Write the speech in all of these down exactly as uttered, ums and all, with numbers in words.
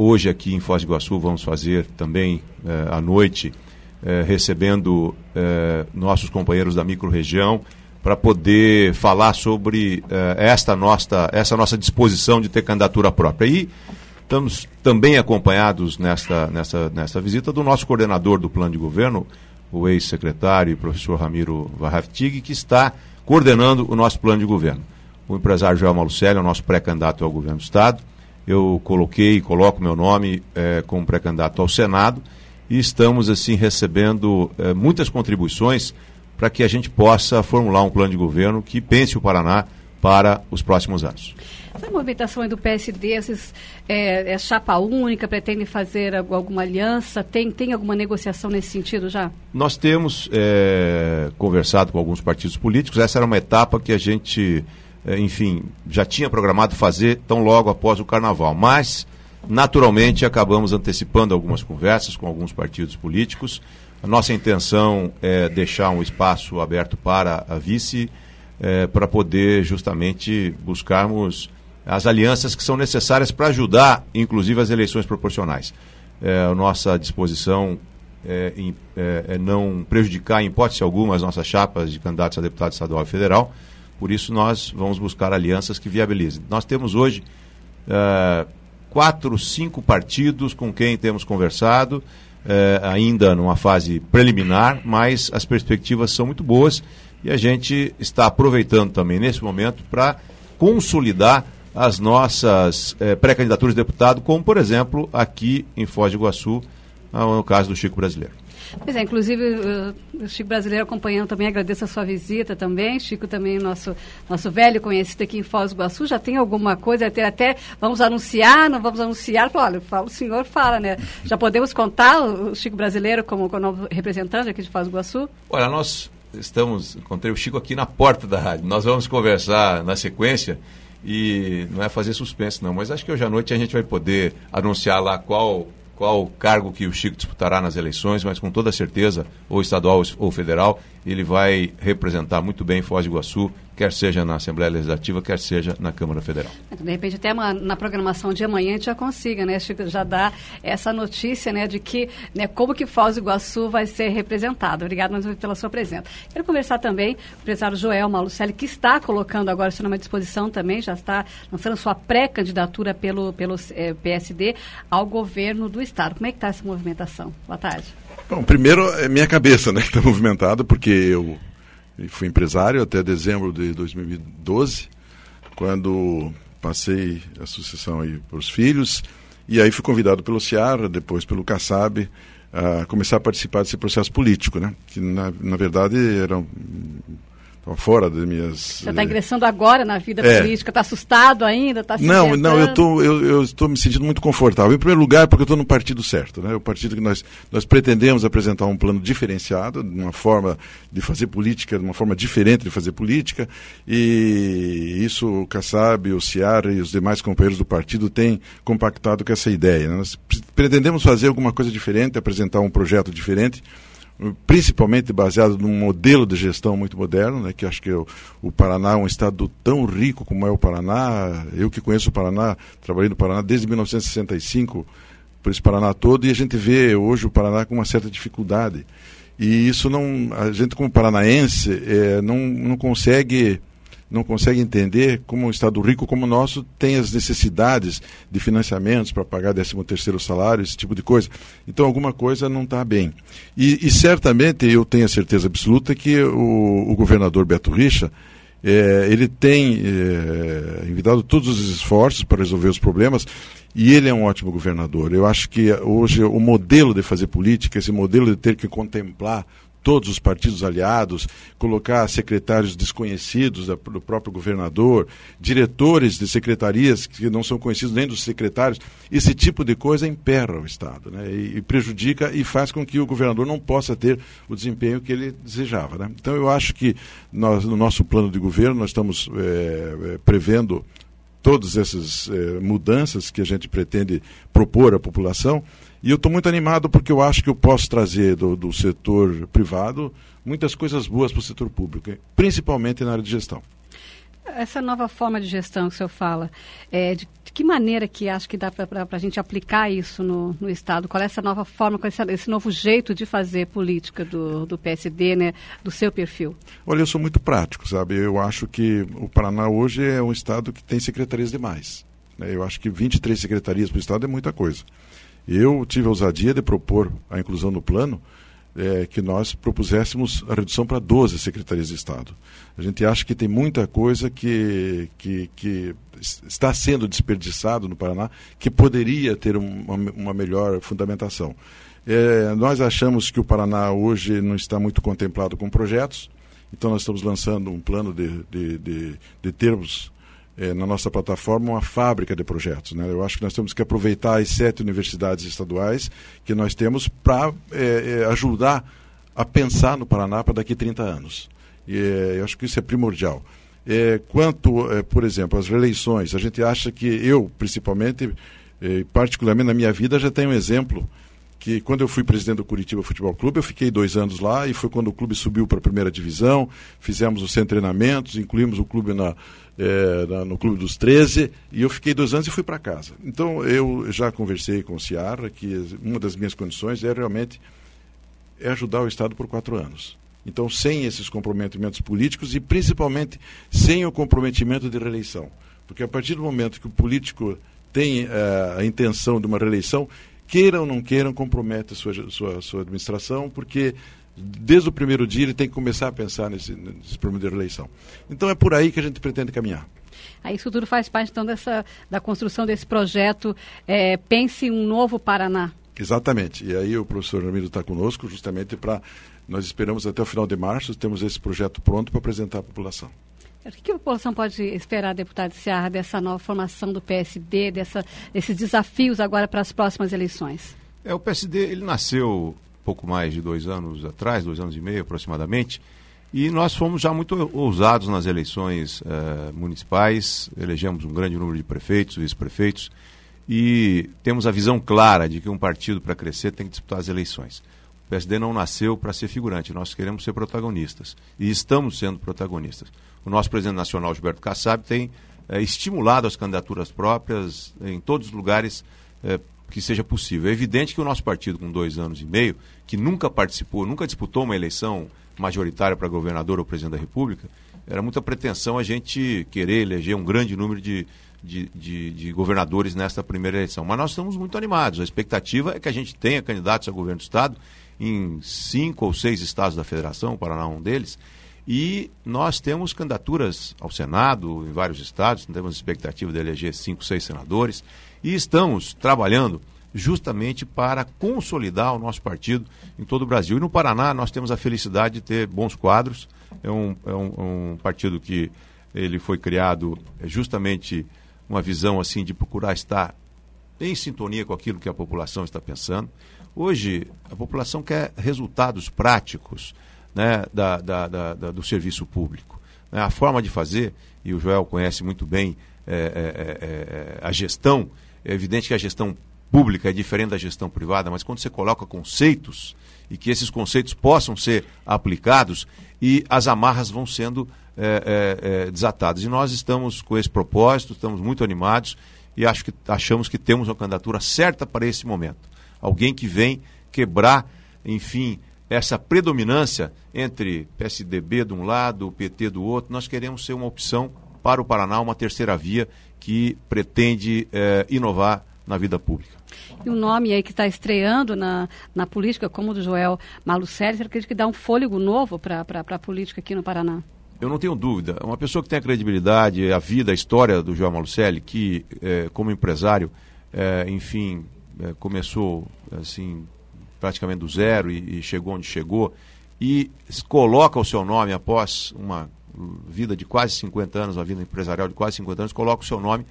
hoje aqui em Foz do Iguaçu vamos fazer também eh, à noite, eh, recebendo eh, nossos companheiros da microrregião para poder falar sobre eh, esta nossa, essa nossa disposição de ter candidatura própria. E estamos também acompanhados nesta, nesta, nesta visita do nosso coordenador do plano de governo, o ex-secretário e professor Ramiro Varraftig, que está coordenando o nosso plano de governo. O empresário Joel Malucelli é o nosso pré-candidato ao governo do Estado. Eu coloquei e coloco meu nome eh, como pré-candidato ao Senado e estamos, assim, recebendo eh, muitas contribuições para que a gente possa formular um plano de governo que pense o Paraná para os próximos anos. Essa movimentação aí do P S D, esses, é, é chapa única, pretende fazer alguma aliança? Tem, tem alguma negociação nesse sentido já? Nós temos é, conversado com alguns partidos políticos. Essa era uma etapa que a gente, é, enfim, já tinha programado fazer tão logo após o Carnaval. Mas, naturalmente, acabamos antecipando algumas conversas com alguns partidos políticos. A nossa intenção é deixar um espaço aberto para a vice, é, para poder justamente buscarmos as alianças que são necessárias para ajudar, inclusive, as eleições proporcionais. É, a nossa disposição é, em, é, é não prejudicar, em hipótese alguma, as nossas chapas de candidatos a deputado estadual e federal. Por isso, nós vamos buscar alianças que viabilizem. Nós temos hoje é, quatro, cinco partidos com quem temos conversado, é, ainda numa fase preliminar, mas as perspectivas são muito boas e a gente está aproveitando também, nesse momento, para consolidar as nossas eh, pré-candidaturas de deputado, como, por exemplo, aqui em Foz do Iguaçu, no caso do Chico Brasileiro. Pois é, inclusive uh, o Chico Brasileiro acompanhando também, agradeço a sua visita também. Chico também, nosso, nosso velho conhecido aqui em Foz do Iguaçu, já tem alguma coisa, até, até vamos anunciar, não vamos anunciar? Olha, fala, o senhor fala, né? Já podemos contar o Chico Brasileiro como, como novo representante aqui de Foz do Iguaçu? Olha, nós estamos, encontrei o Chico aqui na porta da rádio, nós vamos conversar na sequência. E não é fazer suspense, não, mas acho que hoje à noite a gente vai poder anunciar lá qual, qual cargo que o Chico disputará nas eleições, mas com toda certeza, ou estadual ou federal, ele vai representar muito bem Foz do Iguaçu, quer seja na Assembleia Legislativa, quer seja na Câmara Federal. De repente, até uma, na programação de amanhã a gente já consiga, né, Chico, já dar essa notícia, né, de que, né, como que Foz do Iguaçu vai ser representado. Obrigado mais uma vez pela sua presença. Quero conversar também com o empresário Joel Malucelli, que está colocando agora seu nome à disposição também, já está lançando sua pré-candidatura pelo, pelo eh, P S D ao governo do Estado. Como é que está essa movimentação? Boa tarde. Bom, primeiro é minha cabeça, né, que está movimentada, porque eu fui empresário até dezembro de dois mil e doze, quando passei a sucessão aí para os filhos, e aí fui convidado pelo Ciara, depois pelo Kassab, a começar a participar desse processo político, né, que na, na verdade era um, estava fora das minhas... Você está ingressando agora na vida é. política, está assustado ainda? Tá se não, não, eu, tô, eu, eu estou me sentindo muito confortável. Em primeiro lugar, porque eu estou no partido certo, né? O partido que nós, nós pretendemos apresentar um plano diferenciado, uma forma de fazer política, uma forma diferente de fazer política, e isso o Kassab, o Ciara e os demais companheiros do partido têm compactado com essa ideia, né? Nós pretendemos fazer alguma coisa diferente, apresentar um projeto diferente, principalmente baseado num modelo de gestão muito moderno, né, que acho que o, o Paraná é um estado tão rico como é o Paraná. Eu que conheço o Paraná, trabalhei no Paraná desde mil novecentos e sessenta e cinco, por esse Paraná todo, e a gente vê hoje o Paraná com uma certa dificuldade. E isso não, a gente como paranaense é, não, não consegue... não consegue entender como um estado rico como o nosso tem as necessidades de financiamentos para pagar décimo terceiro salário, esse tipo de coisa. Então, alguma coisa não está bem. E, e, certamente, eu tenho a certeza absoluta que o, o governador Beto Richa, é, ele tem é, envidado todos os esforços para resolver os problemas, e ele é um ótimo governador. Eu acho que hoje o modelo de fazer política, esse modelo de ter que contemplar todos os partidos aliados, colocar secretários desconhecidos do próprio governador, diretores de secretarias que não são conhecidos nem dos secretários, esse tipo de coisa emperra o Estado, né? e, e prejudica e faz com que o governador não possa ter o desempenho que ele desejava, né? Então eu acho que nós, no nosso plano de governo nós estamos é, prevendo todas essas é, mudanças que a gente pretende propor à população. E eu estou muito animado porque eu acho que eu posso trazer do, do setor privado muitas coisas boas para o setor público, principalmente na área de gestão. Essa nova forma de gestão que o senhor fala, é, de, de que maneira que acha que dá para a gente aplicar isso no, no Estado? Qual é essa nova forma, qual é esse, esse novo jeito de fazer política do, do P S D, né, do seu perfil? Olha, eu sou muito prático, sabe? Eu acho que o Paraná hoje é um Estado que tem secretarias demais. Né? Eu acho que vinte e três secretarias para o Estado é muita coisa. Eu tive a ousadia de propor a inclusão no plano, É, que nós propuséssemos a redução para doze secretarias de Estado. A gente acha que tem muita coisa que, que, que está sendo desperdiçado no Paraná, que poderia ter uma, uma melhor fundamentação. É, nós achamos que o Paraná hoje não está muito contemplado com projetos, então nós estamos lançando um plano de, de, de, de termos É, na nossa plataforma uma fábrica de projetos. Né? Eu acho que nós temos que aproveitar as sete universidades estaduais que nós temos para é, é, ajudar a pensar no Paraná para daqui a trinta anos. E, é, eu acho que isso é primordial. É, quanto, é, por exemplo, às reeleições, a gente acha que eu, principalmente, é, particularmente na minha vida, já tenho um exemplo que quando eu fui presidente do Curitiba Futebol Clube, eu fiquei dois anos lá e foi quando o clube subiu para a primeira divisão, fizemos os centros de treinamentos, incluímos o clube na, é, na, no Clube dos treze, e eu fiquei dois anos e fui para casa. Então, eu já conversei com o Ciarra que uma das minhas condições é realmente é ajudar o Estado por quatro anos. Então, sem esses comprometimentos políticos e principalmente sem o comprometimento de reeleição. Porque a partir do momento que o político tem uh, a intenção de uma reeleição, queiram ou não queiram, compromete a sua, sua, sua administração, porque desde o primeiro dia ele tem que começar a pensar nesse, nesse problema de reeleição. Então é por aí que a gente pretende caminhar. Aí isso tudo faz parte então dessa, da construção desse projeto é, Pense um Novo Paraná. Exatamente, e aí o professor Ramiro está conosco justamente para, nós esperamos até o final de março, temos esse projeto pronto para apresentar à população. O que a população pode esperar, deputado Ciarra, dessa nova formação do P S D, dessa, desses desafios agora para as próximas eleições? É, o P S D, ele nasceu pouco mais de dois anos atrás, dois anos e meio aproximadamente, e nós fomos já muito ousados nas eleições uh, municipais, elegemos um grande número de prefeitos, vice-prefeitos, e temos a visão clara de que um partido, para crescer, tem que disputar as eleições. O P S D não nasceu para ser figurante, nós queremos ser protagonistas, e estamos sendo protagonistas. O nosso presidente nacional, Gilberto Kassab, tem é, estimulado as candidaturas próprias em todos os lugares é, que seja possível. É evidente que o nosso partido, com dois anos e meio, que nunca participou, nunca disputou uma eleição majoritária para governador ou presidente da República, era muita pretensão a gente querer eleger um grande número de, de, de, de governadores nesta primeira eleição. Mas nós estamos muito animados. A expectativa é que a gente tenha candidatos a governo do Estado em cinco ou seis estados da Federação, o Paraná é um deles, e nós temos candidaturas ao Senado em vários estados, temos expectativa de eleger cinco, seis senadores, e estamos trabalhando justamente para consolidar o nosso partido em todo o Brasil. E no Paraná nós temos a felicidade de ter bons quadros, é um, é um, um partido que ele foi criado justamente uma visão assim de procurar estar em sintonia com aquilo que a população está pensando. Hoje a população quer resultados práticos, né, da, da, da, da, do serviço público. Né, a forma de fazer, e o Joel conhece muito bem é, é, é, a gestão, é evidente que a gestão pública é diferente da gestão privada, mas quando você coloca conceitos e que esses conceitos possam ser aplicados e as amarras vão sendo é, é, é, desatadas. E nós estamos com esse propósito, estamos muito animados e acho que, achamos que temos uma candidatura certa para esse momento. Alguém que vem quebrar, enfim, essa predominância entre P S D B de um lado, P T do outro. Nós queremos ser uma opção para o Paraná, uma terceira via que pretende eh, inovar na vida pública. E um nome aí que está estreando na, na política, como o do Joel Malucelli, você acredita que dá um fôlego novo para a política aqui no Paraná? Eu não tenho dúvida. Uma pessoa que tem a credibilidade, a vida, a história do Joel Malucelli, que eh, como empresário, eh, enfim, eh, começou assim praticamente do zero e, e chegou onde chegou, e coloca o seu nome após uma vida de quase cinquenta anos, uma vida empresarial de quase cinquenta anos, coloca o seu nome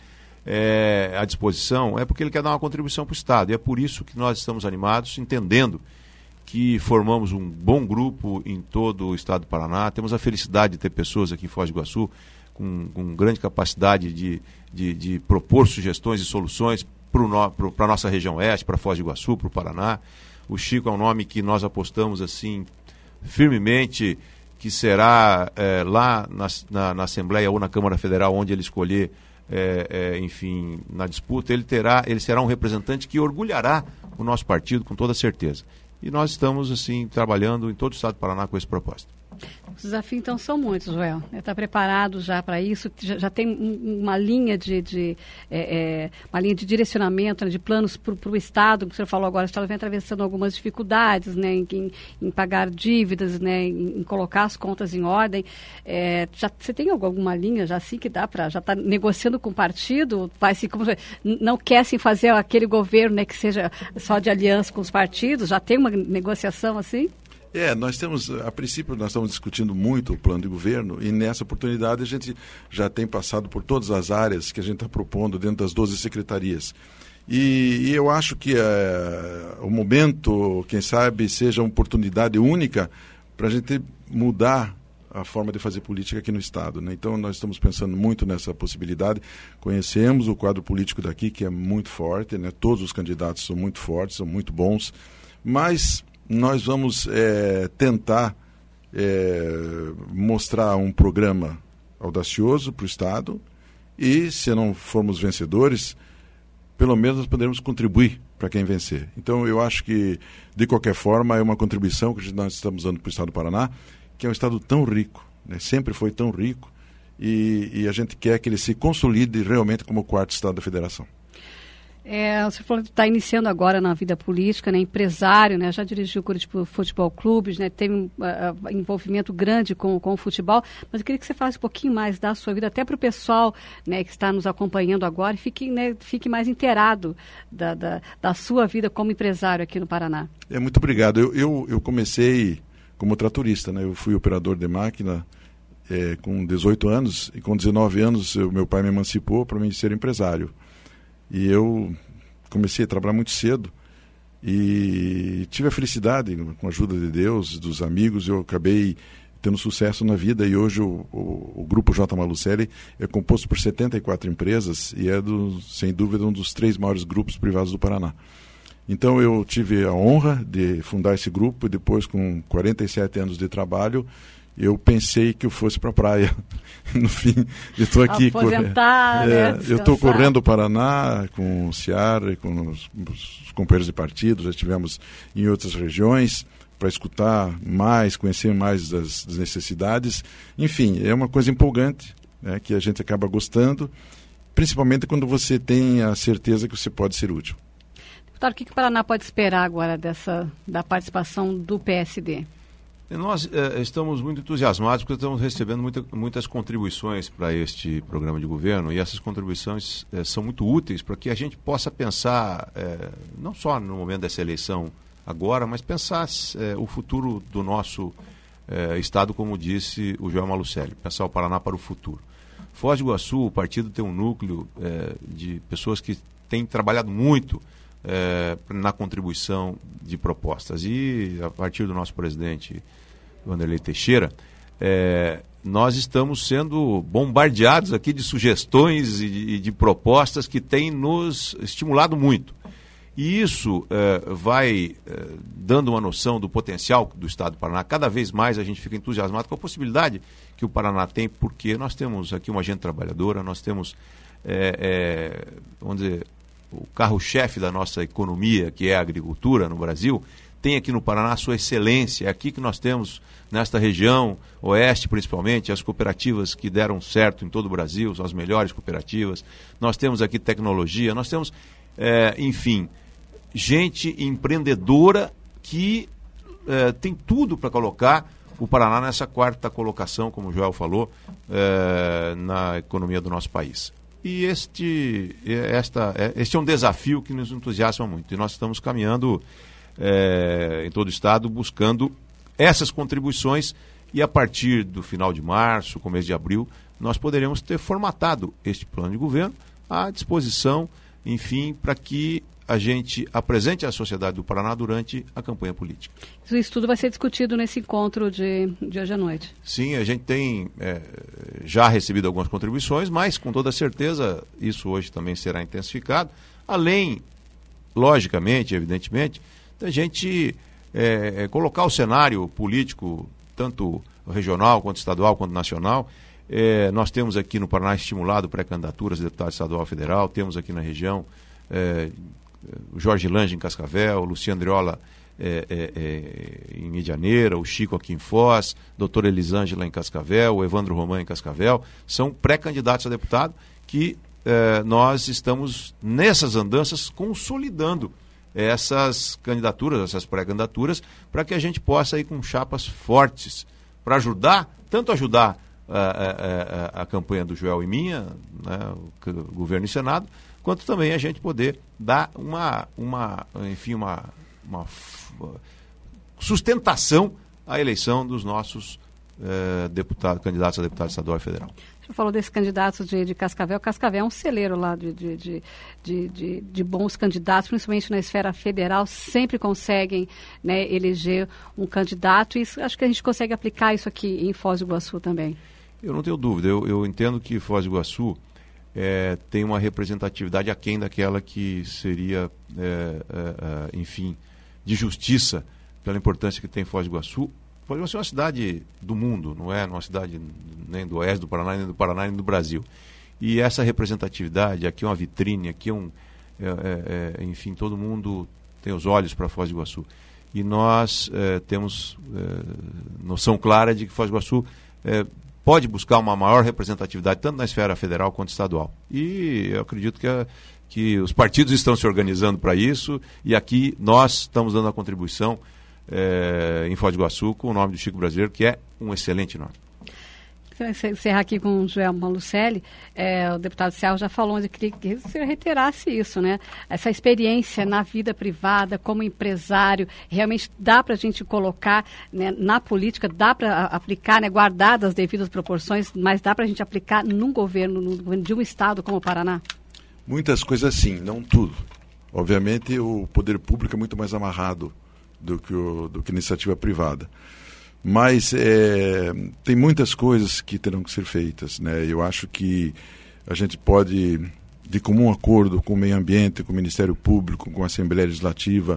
é, à disposição, é porque ele quer dar uma contribuição para o Estado. E é por isso que nós estamos animados, entendendo que formamos um bom grupo em todo o Estado do Paraná. Temos a felicidade de ter pessoas aqui em Foz do Iguaçu com, com grande capacidade de, de, de propor sugestões e soluções para a nossa região oeste, para Foz do Iguaçu, para o Paraná. O Chico é um nome que nós apostamos assim firmemente, que será é, lá na, na, na Assembleia ou na Câmara Federal, onde ele escolher, é, é, enfim, na disputa, ele terá, ele será um representante que orgulhará o nosso partido com toda certeza. E nós estamos, assim, trabalhando em todo o estado do Paraná com esse propósito. Os desafios, então, são muitos, Joel. Está preparado já para isso? Já, já tem um, uma linha de, de é, é, uma linha de direcionamento, né, de planos para o Estado, que o senhor falou agora, o Estado vem atravessando algumas dificuldades, né, em, em, em pagar dívidas, né, em, em colocar as contas em ordem. É, já, você tem alguma linha já assim que dá para... Já está negociando com o partido? Vai se, como, não quer assim, fazer aquele governo, né, que seja só de aliança com os partidos? Já tem uma negociação assim? É, nós temos, a princípio nós estamos discutindo muito o plano de governo e nessa oportunidade a gente já tem passado por todas as áreas que a gente está propondo dentro das doze secretarias. E, e eu acho que é, o momento, quem sabe, seja uma oportunidade única para a gente mudar a forma de fazer política aqui no Estado, né? Então nós estamos pensando muito nessa possibilidade. Conhecemos o quadro político daqui, que é muito forte, né? Todos os candidatos são muito fortes, são muito bons, mas nós vamos é, tentar é, mostrar um programa audacioso para o Estado e, se não formos vencedores, pelo menos nós poderemos contribuir para quem vencer. Então, eu acho que, de qualquer forma, é uma contribuição que nós estamos dando para o Estado do Paraná, que é um Estado tão rico, né? Sempre foi tão rico, e, e a gente quer que ele se consolide realmente como o quarto Estado da Federação. É, você falou que está iniciando agora na vida política, né, empresário, né, já dirigiu o Curitiba Futebol Clube, né, teve um uh, envolvimento grande com, com o futebol, mas eu queria que você falasse um pouquinho mais da sua vida, até para o pessoal, né, que está nos acompanhando agora, e fique, né, fique mais inteirado da, da, da sua vida como empresário aqui no Paraná. É, muito obrigado. Eu, eu, eu comecei como tratorista, né, eu fui operador de máquina é, com dezoito anos, e com dezenove anos eu, meu pai me emancipou para mim ser empresário. E eu comecei a trabalhar muito cedo e tive a felicidade, com a ajuda de Deus, dos amigos, eu acabei tendo sucesso na vida e hoje o, o, o Grupo J. Malucelli é composto por setenta e quatro empresas e é, do, sem dúvida, um dos três maiores grupos privados do Paraná. Então eu tive a honra de fundar esse grupo e depois, com quarenta e sete anos de trabalho, eu pensei que eu fosse para a praia. No fim, eu estou aqui. Aposentar, corre... é, né? Eu estou correndo o Paraná com o Ciara, com os, os companheiros de partido, já estivemos em outras regiões para escutar mais, conhecer mais das, das necessidades. Enfim, é uma coisa empolgante, né, que a gente acaba gostando, principalmente quando você tem a certeza que você pode ser útil. Deputado, o que, que o Paraná pode esperar agora dessa, da participação do P S D? Nós eh, estamos muito entusiasmados porque estamos recebendo muita, muitas contribuições para este programa de governo e essas contribuições eh, são muito úteis para que a gente possa pensar, eh, não só no momento dessa eleição agora, mas pensar eh, o futuro do nosso eh, Estado, como disse o Joel Malucelli, pensar o Paraná para o futuro. Foz do Iguaçu, o partido tem um núcleo eh, de pessoas que têm trabalhado muito eh, na contribuição de propostas e a partir do nosso presidente Wanderlei Teixeira, é, nós estamos sendo bombardeados aqui de sugestões e de, de propostas que têm nos estimulado muito. E isso é, vai é, dando uma noção do potencial do Estado do Paraná. Cada vez mais a gente fica entusiasmado com a possibilidade que o Paraná tem, porque nós temos aqui uma gente trabalhadora, nós temos, é, é, vamos dizer, o carro-chefe da nossa economia, que é a agricultura no Brasil, tem aqui no Paraná a sua excelência. É aqui que nós temos, nesta região, oeste principalmente, as cooperativas que deram certo em todo o Brasil, são as melhores cooperativas. Nós temos aqui tecnologia, nós temos, é, enfim, gente empreendedora que é, tem tudo para colocar o Paraná nessa quarta colocação, como o Joel falou, é, na economia do nosso país. E este, esta, este é um desafio que nos entusiasma muito. E nós estamos caminhando É, em todo o estado, buscando essas contribuições e a partir do final de março, começo de abril, nós poderemos ter formatado este plano de governo à disposição, enfim, para que a gente apresente à sociedade do Paraná durante a campanha política. Isso tudo vai ser discutido nesse encontro de, de hoje à noite. Sim, a gente tem é, já recebido algumas contribuições, mas com toda certeza isso hoje também será intensificado, além, logicamente, evidentemente, a gente é, é, colocar o cenário político, tanto regional, quanto estadual, quanto nacional. É, nós temos aqui no Paraná estimulado pré-candidaturas de deputado estadual federal, temos aqui na região é, o Jorge Lange em Cascavel, o Luciano Andriola é, é, é, em Medianeira, o Chico aqui em Foz, doutora Elisângela em Cascavel, o Evandro Román em Cascavel, são pré-candidatos a deputado que é, nós estamos nessas andanças consolidando essas candidaturas, essas pré-candidaturas, para que a gente possa ir com chapas fortes, para ajudar, tanto ajudar a, a, a, a campanha do Joel e minha, né, o governo e Senado, quanto também a gente poder dar uma, uma enfim, uma, uma sustentação à eleição dos nossos eh, deputados, candidatos a deputado estadual e federal. Você falou desse candidato de, de Cascavel. Cascavel é um celeiro lá de, de, de, de, de, de bons candidatos, principalmente na esfera federal, sempre conseguem, né, eleger um candidato e acho que a gente consegue aplicar isso aqui em Foz do Iguaçu também. Eu não tenho dúvida, eu, eu entendo que Foz do Iguaçu é, tem uma representatividade aquém daquela que seria, é, é, enfim, de justiça pela importância que tem Foz do Iguaçu. Foz do Iguaçu é uma cidade do mundo, não é uma cidade nem do oeste do Paraná, nem do Paraná, nem do Brasil. E essa representatividade, aqui é uma vitrine, aqui é um, é, é, é, enfim, todo mundo tem os olhos para Foz do Iguaçu. E nós é, temos é, noção clara de que Foz do Iguaçu é, pode buscar uma maior representatividade, tanto na esfera federal quanto estadual. E eu acredito que, a, que os partidos estão se organizando para isso, e aqui nós estamos dando a contribuição é, em Foz do Iguaçu com o nome do Chico Brasileiro, que é um excelente nome. Encerrar aqui com o Joel Malucelli, é, o deputado Ciarro já falou, onde queria que você reiterasse isso, né? Essa experiência na vida privada, como empresário, realmente dá para a gente colocar, né, na política, dá para aplicar, né, guardadas as devidas proporções, mas dá para a gente aplicar num governo, no governo de um estado como o Paraná? Muitas coisas sim, não tudo. Obviamente o poder público é muito mais amarrado do que, o, do que a iniciativa privada. Mas é, tem muitas coisas que terão que ser feitas, né? Eu acho que a gente pode, de comum acordo com o meio ambiente, com o Ministério Público, com a Assembleia Legislativa,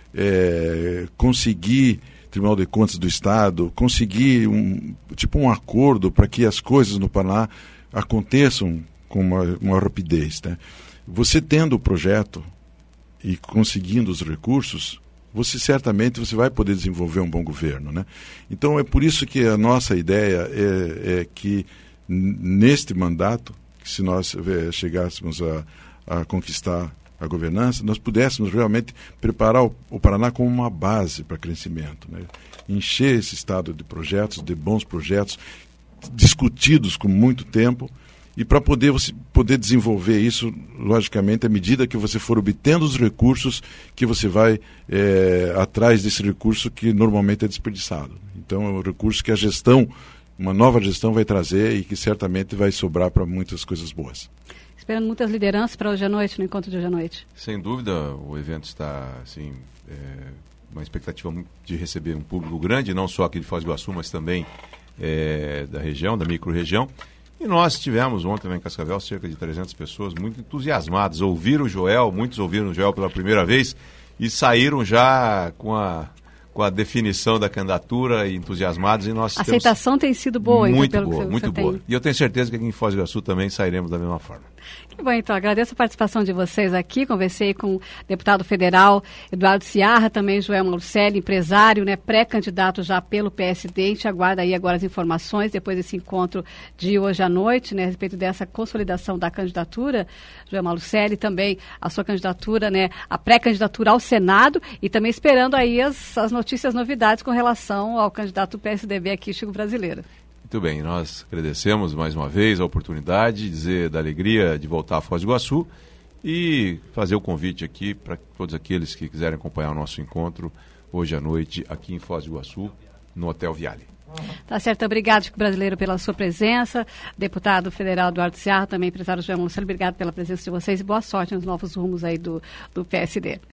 é, conseguir, Tribunal de Contas do Estado, conseguir um, tipo um acordo para que as coisas no Paraná aconteçam com uma, uma rapidez, né? Você tendo o projeto e conseguindo os recursos, você certamente você vai poder desenvolver um bom governo, né? Então é por isso que a nossa ideia é, é que neste mandato, que se nós é, chegássemos a, a conquistar a governança, nós pudéssemos realmente preparar o, o Paraná como uma base para crescimento, né? Encher esse estado de projetos, de bons projetos, discutidos com muito tempo, e para poder, você poder desenvolver isso, logicamente, à medida que você for obtendo os recursos, que você vai é, atrás desse recurso que normalmente é desperdiçado. Então, é um recurso que a gestão, uma nova gestão vai trazer e que certamente vai sobrar para muitas coisas boas. Esperando muitas lideranças para hoje à noite, no encontro de hoje à noite. Sem dúvida, o evento está, assim, é, uma expectativa de receber um público grande, não só aqui de Foz do Iguaçu, mas também é, da região, da micro-região. E nós tivemos ontem em Cascavel cerca de trezentas pessoas muito entusiasmadas. Ouviram o Joel, muitos ouviram o Joel pela primeira vez e saíram já com a, com a definição da candidatura e entusiasmados. E nós a aceitação tem sido boa, muito então, pelo boa, que muito você boa. tem. E eu tenho certeza que aqui em Foz do Iguaçu também sairemos da mesma forma. Que bom, então, agradeço a participação de vocês aqui, conversei com o deputado federal Eduardo Ciarra, também Joel Malucelli, empresário, né, pré-candidato já pelo P S D, a gente aguarda aí agora as informações, depois desse encontro de hoje à noite, né, a respeito dessa consolidação da candidatura, Joel Malucelli, também a sua candidatura, né, a pré-candidatura ao Senado, e também esperando aí as, as notícias, novidades com relação ao candidato do P S D B aqui, Chico Brasileiro. Muito bem, nós agradecemos mais uma vez a oportunidade de dizer da alegria de voltar a Foz do Iguaçu e fazer o convite aqui para todos aqueles que quiserem acompanhar o nosso encontro hoje à noite aqui em Foz do Iguaçu, no Hotel Viale. Tá certo, obrigado, Chico Brasileiro, pela sua presença, deputado federal Eduardo Ciarra, também empresário Joel Malucelli, obrigado pela presença de vocês e boa sorte nos novos rumos aí do, do P S D.